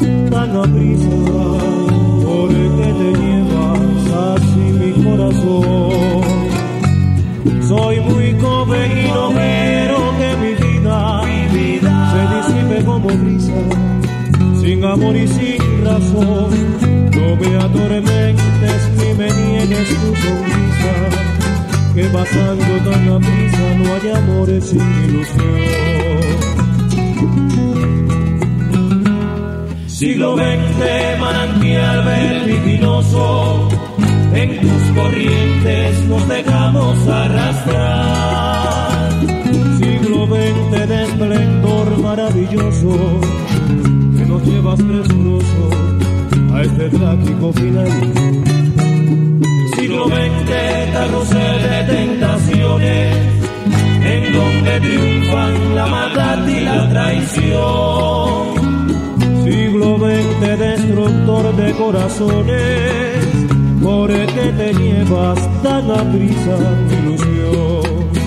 tan a prisa, por el que te llevas así mi corazón. Soy muy joven y no quiero que mi vida se disipe como brisa, sin amor y sin razón. No me atormentes ni me niegues tu sonrisa, que pasando tan a prisa no hay amores sin ilusión. Siglo XX, manantial vertiginoso, en tus corrientes nos dejamos arrastrar. Siglo XX de esplendor maravilloso, que nos llevas presuroso a este trágico final. Siglo XX, carrusel de tentaciones, en donde triunfan la maldad y la traición. Siglo XX, destructor de corazones, por el que te llevas tan a prisa mi ilusión.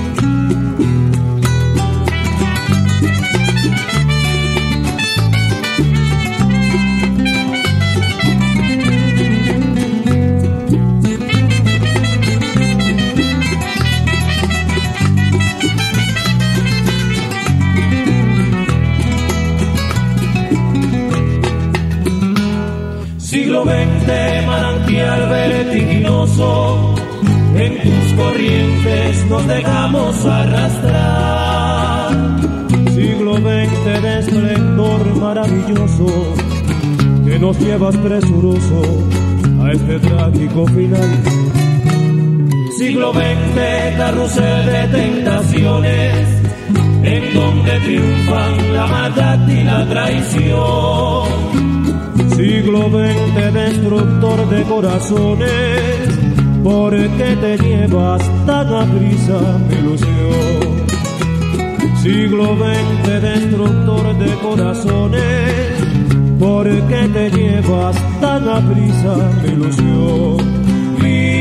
Siglo XX, manantial vertiginoso, en tus corrientes nos dejamos arrastrar. Siglo XX de esplendor maravilloso, que nos llevas presuroso a este trágico final. Siglo XX, carrusel de tentaciones, en donde triunfan la maldad y la traición. Siglo XX, destructor de corazones, por el que te llevas tan a prisa mi ilusión. Siglo XX, destructor de corazones, por el que te llevas tan a prisa mi ilusión.